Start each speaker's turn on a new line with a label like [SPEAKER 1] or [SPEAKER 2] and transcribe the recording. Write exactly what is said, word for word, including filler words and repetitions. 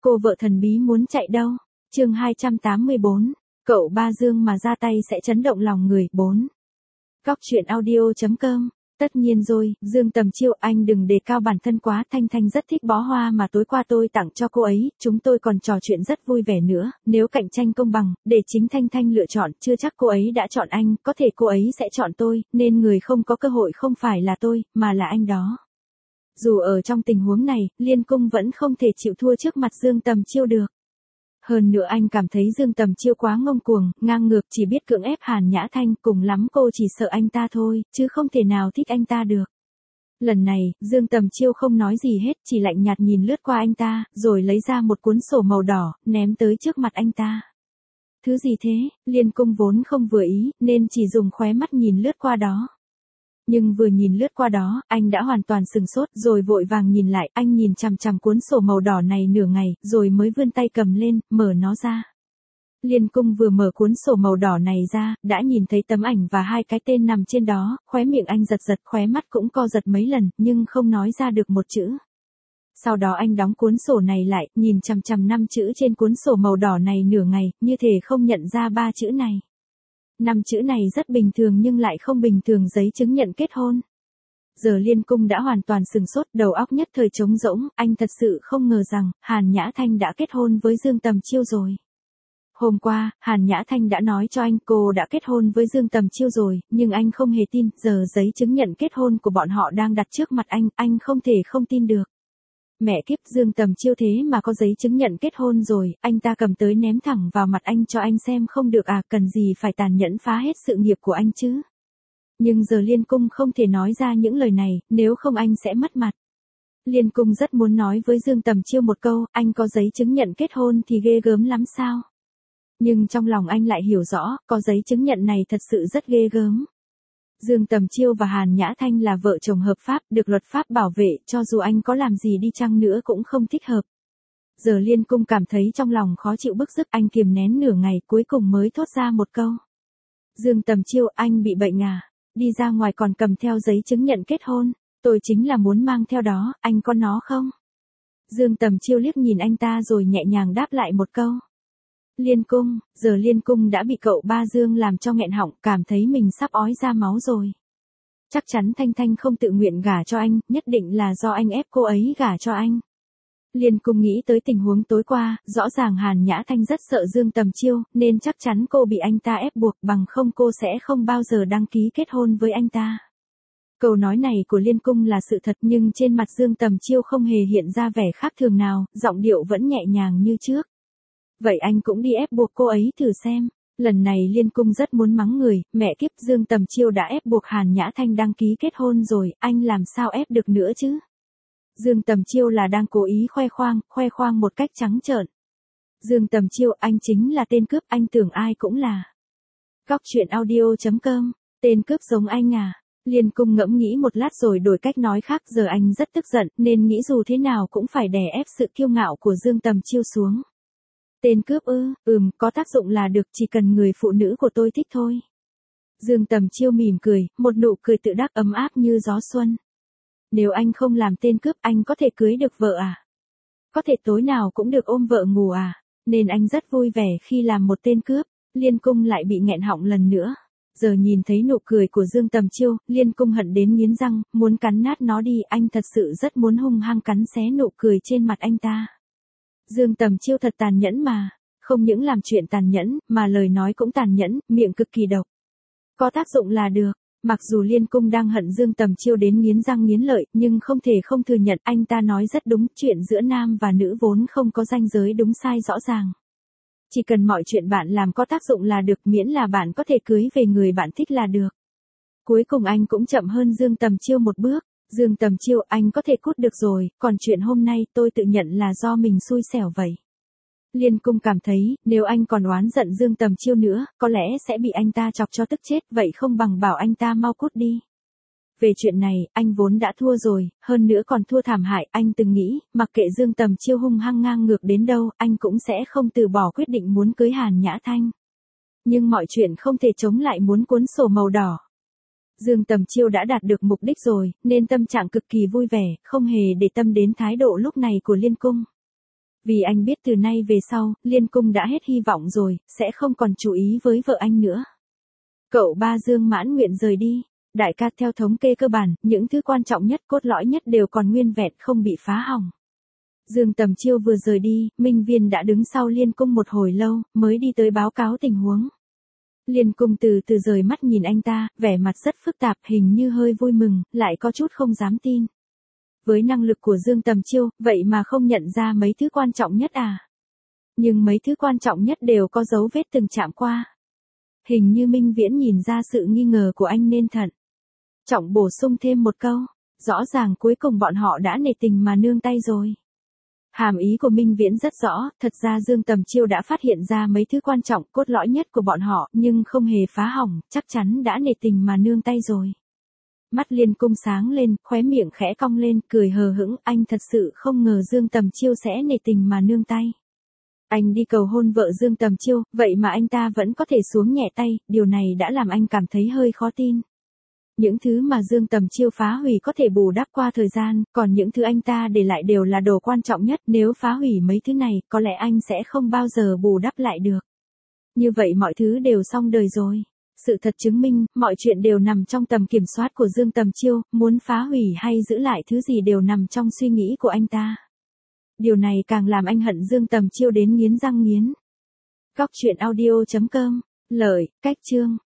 [SPEAKER 1] Cô vợ thần bí muốn chạy đâu? Chương hai trăm tám mươi bốn. Cậu ba Dương mà ra tay sẽ chấn động lòng người. bốn. Cóc truyện audio chấm com. Tất nhiên rồi, Dương Tầm Chiêu, anh đừng đề cao bản thân quá, Thanh Thanh rất thích bó hoa mà tối qua tôi tặng cho cô ấy, chúng tôi còn trò chuyện rất vui vẻ nữa, nếu cạnh tranh công bằng, để chính Thanh Thanh lựa chọn, chưa chắc cô ấy đã chọn anh, có thể cô ấy sẽ chọn tôi, nên người không có cơ hội không phải là tôi, mà là anh đó. Dù ở trong tình huống này, Liên Cung vẫn không thể chịu thua trước mặt Dương Tầm Chiêu được. Hơn nữa anh cảm thấy Dương Tầm Chiêu quá ngông cuồng, ngang ngược, chỉ biết cưỡng ép Hàn Nhã Thanh, cùng lắm cô chỉ sợ anh ta thôi, chứ không thể nào thích anh ta được. Lần này, Dương Tầm Chiêu không nói gì hết, chỉ lạnh nhạt nhìn lướt qua anh ta, rồi lấy ra một cuốn sổ màu đỏ, ném tới trước mặt anh ta. Thứ gì thế? Liên Cung vốn không vừa ý, nên chỉ dùng khóe mắt nhìn lướt qua đó. Nhưng vừa nhìn lướt qua đó, anh đã hoàn toàn sừng sốt, rồi vội vàng nhìn lại, anh nhìn chằm chằm cuốn sổ màu đỏ này nửa ngày, rồi mới vươn tay cầm lên, mở nó ra. Liên Cung vừa mở cuốn sổ màu đỏ này ra, đã nhìn thấy tấm ảnh và hai cái tên nằm trên đó, khóe miệng anh giật giật, khóe mắt cũng co giật mấy lần, nhưng không nói ra được một chữ. Sau đó anh đóng cuốn sổ này lại, nhìn chằm chằm năm chữ trên cuốn sổ màu đỏ này nửa ngày, như thể không nhận ra ba chữ này. Năm chữ này rất bình thường nhưng lại không bình thường, giấy chứng nhận kết hôn. Giờ Liên Cung đã hoàn toàn sừng sốt, đầu óc nhất thời trống rỗng, anh thật sự không ngờ rằng, Hàn Nhã Thanh đã kết hôn với Dương Tầm Chiêu rồi. Hôm qua, Hàn Nhã Thanh đã nói cho anh cô đã kết hôn với Dương Tầm Chiêu rồi, nhưng anh không hề tin, giờ giấy chứng nhận kết hôn của bọn họ đang đặt trước mặt anh, anh không thể không tin được. Mẹ kiếp, Dương Tầm Chiêu thế mà có giấy chứng nhận kết hôn rồi, anh ta cầm tới ném thẳng vào mặt anh cho anh xem không được à, cần gì phải tàn nhẫn phá hết sự nghiệp của anh chứ. Nhưng giờ Liên Cung không thể nói ra những lời này, nếu không anh sẽ mất mặt. Liên Cung rất muốn nói với Dương Tầm Chiêu một câu, anh có giấy chứng nhận kết hôn thì ghê gớm lắm sao. Nhưng trong lòng anh lại hiểu rõ, có giấy chứng nhận này thật sự rất ghê gớm. Dương Tầm Chiêu và Hàn Nhã Thanh là vợ chồng hợp pháp, được luật pháp bảo vệ, cho dù anh có làm gì đi chăng nữa cũng không thích hợp. Giờ Liên Cung cảm thấy trong lòng khó chịu bức rứt, anh kiềm nén nửa ngày cuối cùng mới thốt ra một câu. Dương Tầm Chiêu, anh bị bệnh à? Đi ra ngoài còn cầm theo giấy chứng nhận kết hôn, tôi chính là muốn mang theo đó, anh có nó không? Dương Tầm Chiêu liếc nhìn anh ta rồi nhẹ nhàng đáp lại một câu. Liên Cung, giờ Liên Cung đã bị cậu ba Dương làm cho nghẹn họng, cảm thấy mình sắp ói ra máu rồi. Chắc chắn Thanh Thanh không tự nguyện gả cho anh, nhất định là do anh ép cô ấy gả cho anh. Liên Cung nghĩ tới tình huống tối qua, rõ ràng Hàn Nhã Thanh rất sợ Dương Tầm Chiêu, nên chắc chắn cô bị anh ta ép buộc, bằng không cô sẽ không bao giờ đăng ký kết hôn với anh ta. Câu nói này của Liên Cung là sự thật, nhưng trên mặt Dương Tầm Chiêu không hề hiện ra vẻ khác thường nào, giọng điệu vẫn nhẹ nhàng như trước. Vậy anh cũng đi ép buộc cô ấy thử xem. Lần này Liên Cung rất muốn mắng người, mẹ kiếp, Dương Tầm Chiêu đã ép buộc Hàn Nhã Thanh đăng ký kết hôn rồi, anh làm sao ép được nữa chứ? Dương Tầm Chiêu là đang cố ý khoe khoang, khoe khoang một cách trắng trợn. Dương Tầm Chiêu, anh chính là tên cướp, anh tưởng ai cũng là. Cóc truyện audio chấm com, tên cướp giống anh à? Liên Cung ngẫm nghĩ một lát rồi đổi cách nói khác, giờ anh rất tức giận, nên nghĩ dù thế nào cũng phải đè ép sự kiêu ngạo của Dương Tầm Chiêu xuống. Tên cướp ư, ừm, có tác dụng là được, chỉ cần người phụ nữ của tôi thích thôi. Dương Tầm Chiêu mỉm cười, một nụ cười tự đắc ấm áp như gió xuân. Nếu anh không làm tên cướp, anh có thể cưới được vợ à? Có thể tối nào cũng được ôm vợ ngủ à? Nên anh rất vui vẻ khi làm một tên cướp. Liên Cung lại bị nghẹn họng lần nữa. Giờ nhìn thấy nụ cười của Dương Tầm Chiêu, Liên Cung hận đến nghiến răng, muốn cắn nát nó đi, anh thật sự rất muốn hung hăng cắn xé nụ cười trên mặt anh ta. Dương Tầm Chiêu thật tàn nhẫn mà, không những làm chuyện tàn nhẫn, mà lời nói cũng tàn nhẫn, miệng cực kỳ độc. Có tác dụng là được, mặc dù Liên Cung đang hận Dương Tầm Chiêu đến nghiến răng nghiến lợi, nhưng không thể không thừa nhận anh ta nói rất đúng, chuyện giữa nam và nữ vốn không có ranh giới đúng sai rõ ràng. Chỉ cần mọi chuyện bạn làm có tác dụng là được, miễn là bạn có thể cưới về người bạn thích là được. Cuối cùng anh cũng chậm hơn Dương Tầm Chiêu một bước. Dương Tầm Chiêu, anh có thể cút được rồi, còn chuyện hôm nay tôi tự nhận là do mình xui xẻo vậy. Liên Cung cảm thấy, nếu anh còn oán giận Dương Tầm Chiêu nữa, có lẽ sẽ bị anh ta chọc cho tức chết, vậy không bằng bảo anh ta mau cút đi. Về chuyện này, anh vốn đã thua rồi, hơn nữa còn thua thảm hại, anh từng nghĩ, mặc kệ Dương Tầm Chiêu hung hăng ngang ngược đến đâu, anh cũng sẽ không từ bỏ quyết định muốn cưới Hàn Nhã Thanh. Nhưng mọi chuyện không thể chống lại muốn cuốn sổ màu đỏ. Dương Tầm Chiêu đã đạt được mục đích rồi, nên tâm trạng cực kỳ vui vẻ, không hề để tâm đến thái độ lúc này của Liên Cung. Vì anh biết từ nay về sau, Liên Cung đã hết hy vọng rồi, sẽ không còn chú ý với vợ anh nữa. Cậu ba Dương mãn nguyện rời đi. Đại ca, theo thống kê cơ bản, những thứ quan trọng nhất, cốt lõi nhất đều còn nguyên vẹn, không bị phá hỏng. Dương Tầm Chiêu vừa rời đi, Minh Viên đã đứng sau Liên Cung một hồi lâu, mới đi tới báo cáo tình huống. Liên Cung từ từ rời mắt nhìn anh ta, vẻ mặt rất phức tạp, hình như hơi vui mừng, lại có chút không dám tin. Với năng lực của Dương Tầm Chiêu, vậy mà không nhận ra mấy thứ quan trọng nhất à? Nhưng mấy thứ quan trọng nhất đều có dấu vết từng chạm qua. Hình như Minh Viễn nhìn ra sự nghi ngờ của anh nên thận trọng bổ sung thêm một câu, rõ ràng cuối cùng bọn họ đã nể tình mà nương tay rồi. Hàm ý của Minh Viễn rất rõ, thật ra Dương Tầm Chiêu đã phát hiện ra mấy thứ quan trọng cốt lõi nhất của bọn họ, nhưng không hề phá hỏng, chắc chắn đã nể tình mà nương tay rồi. Mắt Liên Cung sáng lên, khóe miệng khẽ cong lên, cười hờ hững, anh thật sự không ngờ Dương Tầm Chiêu sẽ nể tình mà nương tay. Anh đi cầu hôn vợ Dương Tầm Chiêu, vậy mà anh ta vẫn có thể xuống nhẹ tay, điều này đã làm anh cảm thấy hơi khó tin. Những thứ mà Dương Tầm Chiêu phá hủy có thể bù đắp qua thời gian, còn những thứ anh ta để lại đều là đồ quan trọng nhất, nếu phá hủy mấy thứ này, có lẽ anh sẽ không bao giờ bù đắp lại được. Như vậy mọi thứ đều xong đời rồi. Sự thật chứng minh, mọi chuyện đều nằm trong tầm kiểm soát của Dương Tầm Chiêu, muốn phá hủy hay giữ lại thứ gì đều nằm trong suy nghĩ của anh ta. Điều này càng làm anh hận Dương Tầm Chiêu đến nghiến răng nghiến. Góc truyện audio chấm com, lợi, cách chương.